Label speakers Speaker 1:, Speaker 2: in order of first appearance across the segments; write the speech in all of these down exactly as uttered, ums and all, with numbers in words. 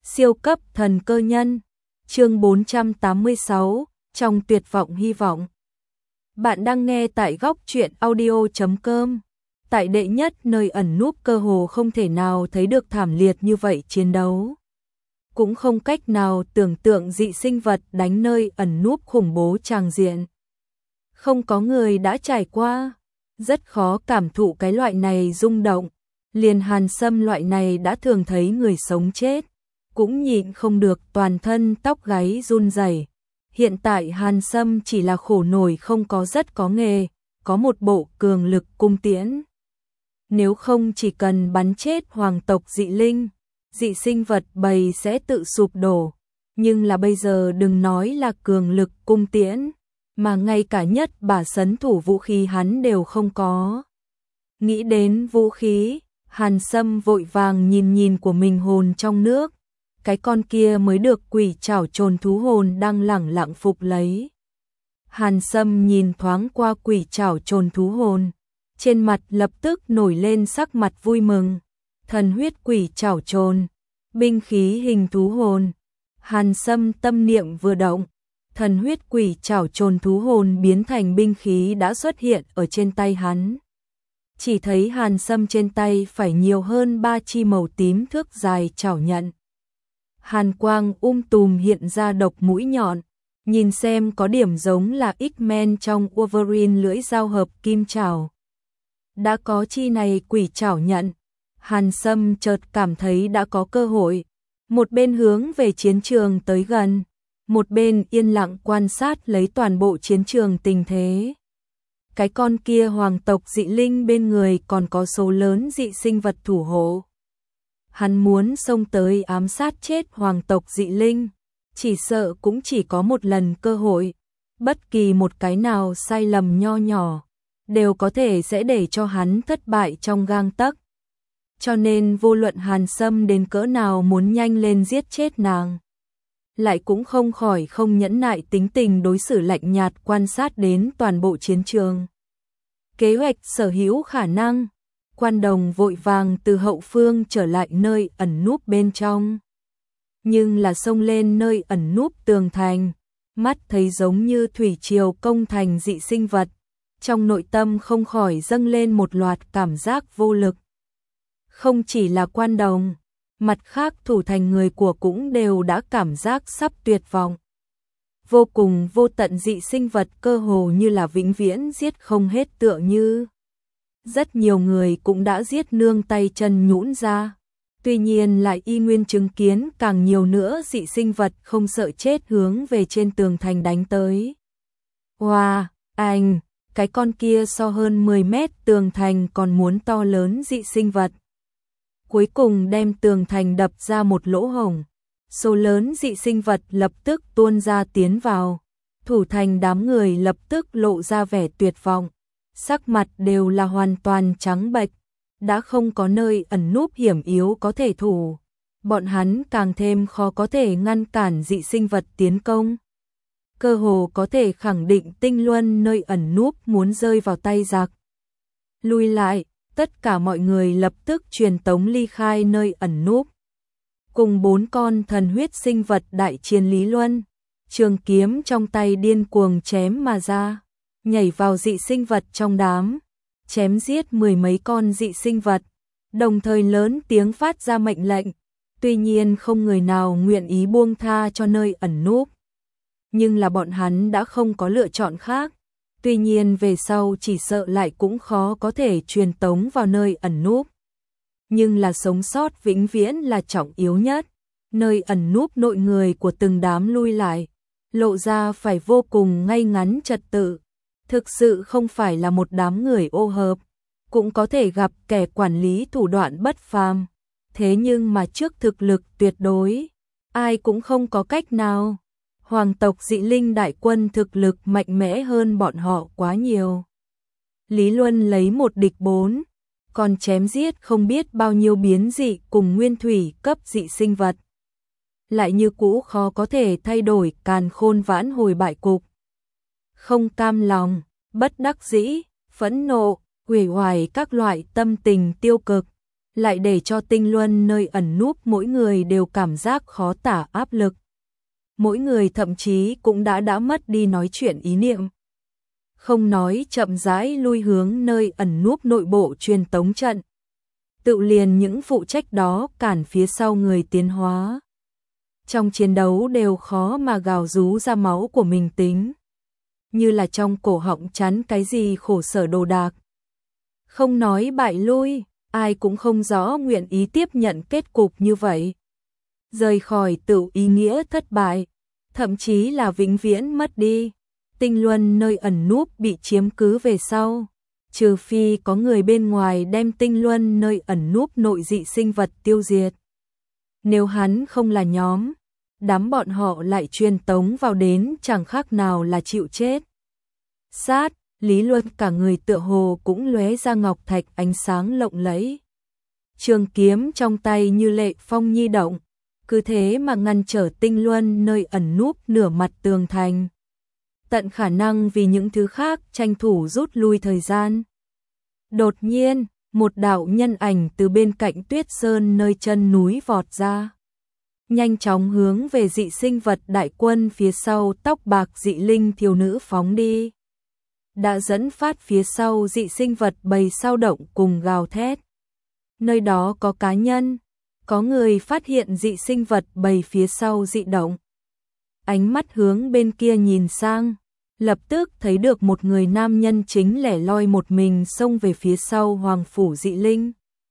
Speaker 1: Siêu cấp thần cơ nhân, chương bốn trăm tám mươi sáu, trong tuyệt vọng hy vọng. Bạn đang nghe tại góc truyện audio chấm com. Tại đệ nhất nơi ẩn núp cơ hồ không thể nào thấy được thảm liệt như vậy chiến đấu. Cũng không cách nào tưởng tượng dị sinh vật đánh nơi ẩn núp khủng bố tràng diện. Không có người đã trải qua, rất khó cảm thụ cái loại này rung động. Liền Hàn Sâm loại này đã thường thấy người sống chết, cũng nhịn không được toàn thân tóc gáy run rẩy. Hiện tại Hàn Sâm chỉ là khổ nổi không có rất có nghề, có một bộ cường lực cung tiễn. Nếu không chỉ cần bắn chết hoàng tộc dị linh, dị sinh vật bầy sẽ tự sụp đổ. Nhưng là bây giờ đừng nói là cường lực cung tiễn, mà ngay cả nhất bả sấn thủ vũ khí hắn đều không có. Nghĩ đến vũ khí, Hàn Sâm vội vàng nhìn nhìn của mình hồn trong nước. Cái con kia mới được quỷ trảo trồn thú hồn đang lẳng lặng phục lấy. Hàn Sâm nhìn thoáng qua quỷ trảo trồn thú hồn, trên mặt lập tức nổi lên sắc mặt vui mừng. Thần huyết quỷ trảo trồn, binh khí hình thú hồn. Hàn Sâm tâm niệm vừa động, thần huyết quỷ trảo trồn thú hồn biến thành binh khí đã xuất hiện ở trên tay hắn. Chỉ thấy Hàn Sâm trên tay phải nhiều hơn ba chi màu tím thước dài chảo nhận. Hàn quang um tùm hiện ra độc mũi nhọn, nhìn xem có điểm giống là X-Men trong Wolverine lưỡi dao hợp kim chảo. Đã có chi này quỷ chảo nhận, Hàn Sâm chợt cảm thấy đã có cơ hội. Một bên hướng về chiến trường tới gần, một bên yên lặng quan sát lấy toàn bộ chiến trường tình thế. Cái con kia hoàng tộc dị linh bên người còn có số lớn dị sinh vật thủ hộ. Hắn muốn xông tới ám sát chết hoàng tộc dị linh, chỉ sợ cũng chỉ có một lần cơ hội. Bất kỳ một cái nào sai lầm nho nhỏ, đều có thể sẽ để cho hắn thất bại trong gang tấc. Cho nên vô luận Hàn Sâm đến cỡ nào muốn nhanh lên giết chết nàng, lại cũng không khỏi không nhẫn nại tính tình đối xử lạnh nhạt quan sát đến toàn bộ chiến trường. Kế hoạch sở hữu khả năng, Quan Đồng vội vàng từ hậu phương trở lại nơi ẩn núp bên trong. Nhưng là xông lên nơi ẩn núp tường thành, mắt thấy giống như thủy triều công thành dị sinh vật, trong nội tâm không khỏi dâng lên một loạt cảm giác vô lực. Không chỉ là Quan Đồng, mặt khác thủ thành người của cũng đều đã cảm giác sắp tuyệt vọng. Vô cùng vô tận dị sinh vật cơ hồ như là vĩnh viễn giết không hết tựa như. Rất nhiều người cũng đã giết nương tay chân nhũn ra. Tuy nhiên lại y nguyên chứng kiến càng nhiều nữa dị sinh vật không sợ chết hướng về trên tường thành đánh tới. Wow, anh, cái con kia so hơn mười mét tường thành còn muốn to lớn dị sinh vật. Cuối cùng đem tường thành đập ra một lỗ hổng. Số lớn dị sinh vật lập tức tuôn ra tiến vào. Thủ thành đám người lập tức lộ ra vẻ tuyệt vọng. Sắc mặt đều là hoàn toàn trắng bệch. Đã không có nơi ẩn núp hiểm yếu có thể thủ. Bọn hắn càng thêm khó có thể ngăn cản dị sinh vật tiến công. Cơ hồ có thể khẳng định Tinh Luân nơi ẩn núp muốn rơi vào tay giặc. Lui lại, tất cả mọi người lập tức truyền tống ly khai nơi ẩn núp. Cùng bốn con thần huyết sinh vật đại chiến Lý Luân, trường kiếm trong tay điên cuồng chém mà ra, nhảy vào dị sinh vật trong đám, chém giết mười mấy con dị sinh vật, đồng thời lớn tiếng phát ra mệnh lệnh. Tuy nhiên không người nào nguyện ý buông tha cho nơi ẩn núp, nhưng là bọn hắn đã không có lựa chọn khác. Tuy nhiên về sau chỉ sợ lại cũng khó có thể truyền tống vào nơi ẩn núp. Nhưng là sống sót vĩnh viễn là trọng yếu nhất. Nơi ẩn núp nội người của từng đám lui lại, lộ ra phải vô cùng ngay ngắn trật tự. Thực sự không phải là một đám người ô hợp, cũng có thể gặp kẻ quản lý thủ đoạn bất phàm. Thế nhưng mà trước thực lực tuyệt đối, ai cũng không có cách nào. Hoàng tộc dị linh đại quân thực lực mạnh mẽ hơn bọn họ quá nhiều. Lý Luân lấy một địch bốn, còn chém giết không biết bao nhiêu biến dị cùng nguyên thủy cấp dị sinh vật. Lại như cũ khó có thể thay đổi càn khôn vãn hồi bại cục. Không cam lòng, bất đắc dĩ, phẫn nộ, uể oải các loại tâm tình tiêu cực. lại để cho tinh luân nơi ẩn núp mỗi người đều cảm giác khó tả áp lực. Mỗi người thậm chí cũng đã đã mất đi nói chuyện ý niệm. Không nói chậm rãi lui hướng nơi ẩn núp nội bộ truyền tống trận. Tự liền những phụ trách đó cản phía sau người tiến hóa. Trong chiến đấu đều khó mà gào rú ra máu của mình tính. Như là trong cổ họng chắn cái gì khổ sở đồ đạc. Không nói bại lui, ai cũng không rõ nguyện ý tiếp nhận kết cục như vậy. Rời khỏi tự ý nghĩa thất bại, thậm chí là vĩnh viễn mất đi. Tinh luân nơi ẩn núp bị chiếm cứ về sau. Trừ phi có người bên ngoài đem tinh luân nơi ẩn núp nội dị sinh vật tiêu diệt. Nếu hắn không là nhóm, đám bọn họ lại truyền tống vào đến chẳng khác nào là chịu chết. Sát, Lý Luân cả người tựa hồ cũng lóe ra ngọc thạch ánh sáng lộng lẫy. Trường kiếm trong tay như lệ phong nhi động, cứ thế mà ngăn trở tinh luân nơi ẩn núp nửa mặt tường thành. Tận khả năng vì những thứ khác tranh thủ rút lui thời gian. Đột nhiên, một đạo nhân ảnh từ bên cạnh Tuyết Sơn nơi chân núi vọt ra. Nhanh chóng hướng về dị sinh vật đại quân phía sau tóc bạc dị linh thiếu nữ phóng đi. Đã dẫn phát phía sau dị sinh vật bầy sao động cùng gào thét. Nơi đó có cá nhân, có người phát hiện dị sinh vật bầy phía sau dị động. Ánh mắt hướng bên kia nhìn sang, lập tức thấy được một người nam nhân chính lẻ loi một mình xông về phía sau hoàng phủ dị linh.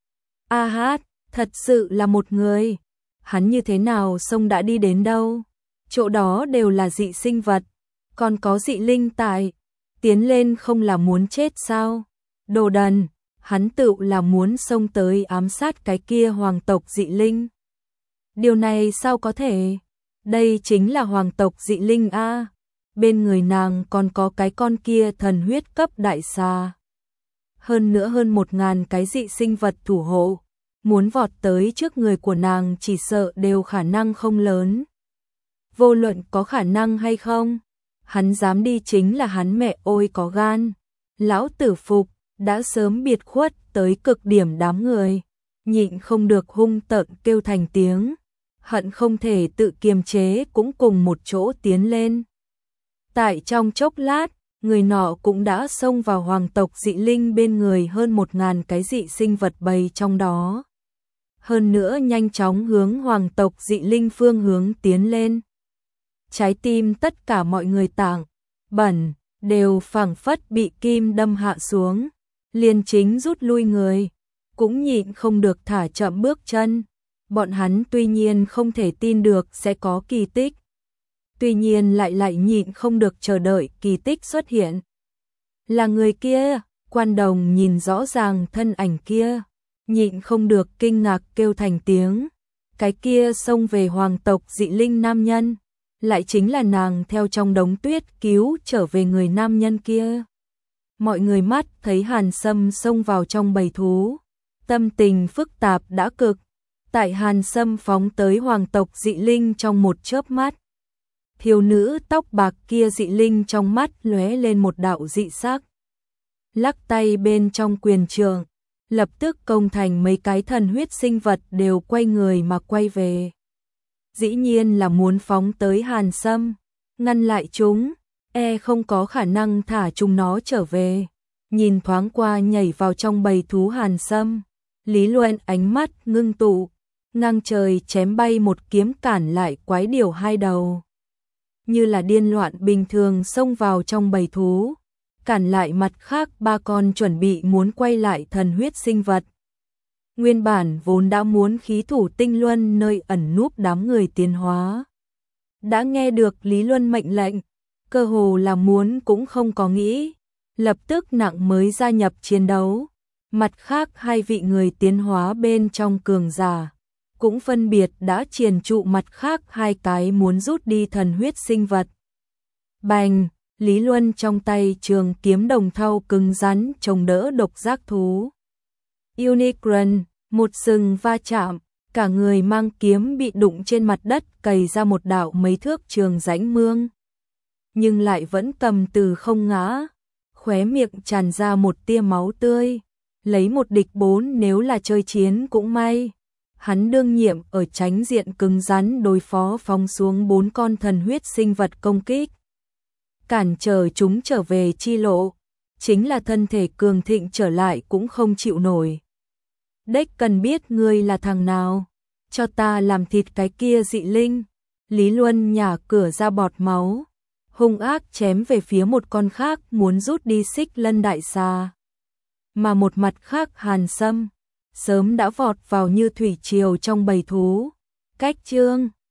Speaker 1: A hát, thật sự là một người. Hắn như thế nào xông đã đi đến đâu? Chỗ đó đều là dị sinh vật, còn có dị linh tại. Tiến lên không là muốn chết sao? Đồ đần, hắn tự là muốn xông tới ám sát cái kia hoàng tộc dị linh. Điều này sao có thể? Đây chính là hoàng tộc dị linh a. Bên người nàng còn có cái con kia thần huyết cấp đại xà. Hơn nữa hơn một ngàn cái dị sinh vật thủ hộ. Muốn vọt tới trước người của nàng chỉ sợ đều khả năng không lớn. Vô luận có khả năng hay không, hắn dám đi chính là hắn mẹ ôi có gan. Lão tử phục, đã sớm biệt khuất tới cực điểm đám người. Nhịn không được hung tợn kêu thành tiếng. Hận không thể tự kiềm chế cũng cùng một chỗ tiến lên. Tại trong chốc lát, người nọ cũng đã xông vào hoàng tộc dị linh bên người hơn một ngàn cái dị sinh vật bầy trong đó. Hơn nữa nhanh chóng hướng hoàng tộc dị linh phương hướng tiến lên. Trái tim tất cả mọi người tảng, bẩn, đều phảng phất bị kim đâm hạ xuống. Liền chính rút lui người, cũng nhịn không được thả chậm bước chân. Bọn hắn tuy nhiên không thể tin được sẽ có kỳ tích. Tuy nhiên lại lại nhịn không được chờ đợi kỳ tích xuất hiện. Là người kia, Quan Đồng nhìn rõ ràng thân ảnh kia, nhịn không được kinh ngạc kêu thành tiếng. Cái kia xông về hoàng tộc dị linh nam nhân, lại chính là nàng theo trong đống tuyết cứu trở về người nam nhân kia. Mọi người mắt thấy Hàn Sâm xông vào trong bầy thú, tâm tình phức tạp đã cực. Tại Hàn Sâm phóng tới hoàng tộc dị linh trong một chớp mắt, thiếu nữ tóc bạc kia dị linh trong mắt lóe lên một đạo dị sắc. Lắc tay bên trong quyền trường, lập tức công thành mấy cái thần huyết sinh vật đều quay người mà quay về. Dĩ nhiên là muốn phóng tới Hàn Sâm, ngăn lại chúng, e không có khả năng thả chúng nó trở về. Nhìn thoáng qua nhảy vào trong bầy thú Hàn Sâm, Lý Luân ánh mắt ngưng tụ, ngang trời chém bay một kiếm cản lại quái điểu hai đầu. Như là điên loạn bình thường xông vào trong bầy thú, cản lại mặt khác ba con chuẩn bị muốn quay lại thần huyết sinh vật. Nguyên bản vốn đã muốn khí thủ tinh luân nơi ẩn núp đám người tiến hóa. Đã nghe được Lý Luân mệnh lệnh, cơ hồ là muốn cũng không có nghĩ, lập tức nặng mới gia nhập chiến đấu. Mặt khác hai vị người tiến hóa bên trong cường giả, cũng phân biệt đã triền trụ mặt khác hai cái muốn rút đi thần huyết sinh vật. Bành, Lý Luân trong tay trường kiếm đồng thau cứng rắn chống đỡ độc giác thú. Unicron, một sừng va chạm, cả người mang kiếm bị đụng trên mặt đất cày ra một đạo mấy thước trường rãnh mương. Nhưng lại vẫn cầm từ không ngã, khóe miệng tràn ra một tia máu tươi, lấy một địch bốn nếu là chơi chiến cũng may. Hắn đương nhiệm ở tránh diện cứng rắn đối phó phóng xuống bốn con thần huyết sinh vật công kích. Cản trở chúng trở về chi lộ, chính là thân thể cường thịnh trở lại cũng không chịu nổi. Đếch cần biết ngươi là thằng nào, cho ta làm thịt cái kia dị linh. Lý Luân nhả cửa ra bọt máu, hung ác chém về phía một con khác muốn rút đi Xích Lân đại xà. Mà một mặt khác Hàn Sâm, sớm đã vọt vào như thủy triều trong bầy thú. Cách chương